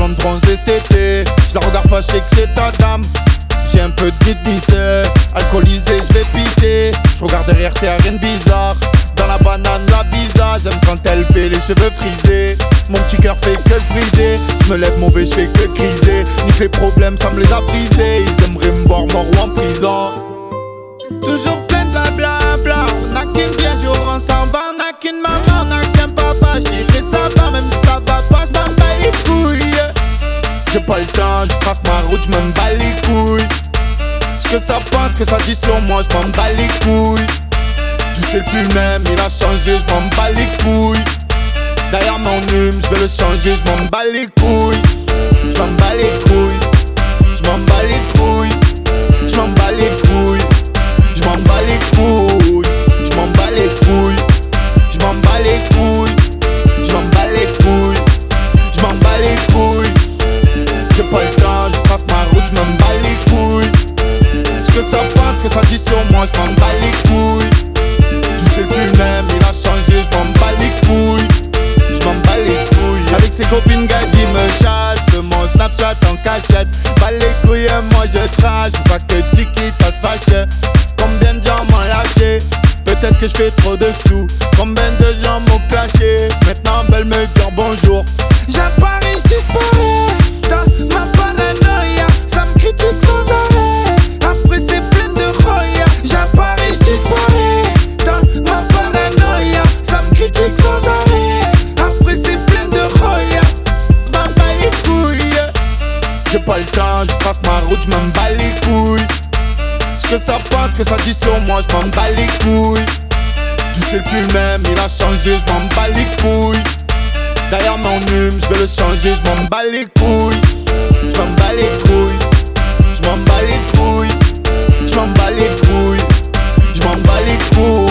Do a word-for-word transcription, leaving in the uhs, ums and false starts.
de bronzer cet été. Je la regarde pas, je sais que c'est ta dame. J'ai un peu de dignité, alcoolisé, je vais pisser. Je regarde derrière, c'est rien de bizarre. Dans la banane, la visage, j'aime quand elle fait les cheveux frisés. Mon petit cœur fait que se briser. Je me lève mauvais, je fais que criser. Nique les problèmes, ça me les a brisés. Ils aimeraient me voir mort ou en prison. Toujours plein de blabla. On n'a qu'une bien jour, on s'en va. On n'a qu'une maman, on n'a qu'un papa. J'irai ça va, même si ça va pas, je m'en bats les couilles. J'ai pas le temps, je trace ma route, je m'en bats les couilles. Ce que ça pense, que ça dit sur moi, je m'en bats les couilles. Tu sais plus le même, il a changé, je m'en bats les couilles. D'ailleurs mon hume, je vais le changer, je m'en bats les couilles. Je m'en bats les couilles. Je m'en bats les couilles. Je m'en bats les couilles. Je m'en bats les couilles. Je m'en bats les couilles. Je m'en bats les couilles. Je m'en bats les couilles. Je m'en bats les couilles. J'ai pas le temps, je trace ma route, je m'en bats les couilles. Ce que ça pense, que ça dit sur moi, je m'en bats les couilles. Tu sais plus le même, il a changé, je m'en bats les couilles. Je m'en bats les couilles. Avec ses copines, gars, qui me chasse de mon Snapchat en cachette. Bats les couilles, et moi je trash. Faut pas que Chiquita se fâche. Combien de gens m'ont lâché? Peut-être que je fais trop de sous. Combien de gens m'ont clashé? Maintenant, veulent me dire bonjour. J'apparais, je disparais. Dans ma paranoïa, ça me critique sans arrêt. Après c'est plein de roya. J'apparais, je disparais. Dans ma paranoïa, ça me critique sans arrêt. Après c'est plein de roya. Je m'en bats les couilles. J'ai pas le temps, je trace ma route, je m'en bats les couilles. Ce que ça pense, que ça dit sur moi, je m'en bats les couilles. Tu sais plus le même, il a changé, je m'en bats les couilles. D'ailleurs mon hume, je vais le changer, je m'en bats les couilles. Je m'en bats les couilles. Je m'en bats les couilles. Je m'en bats les couilles. Je m'en bats les couilles.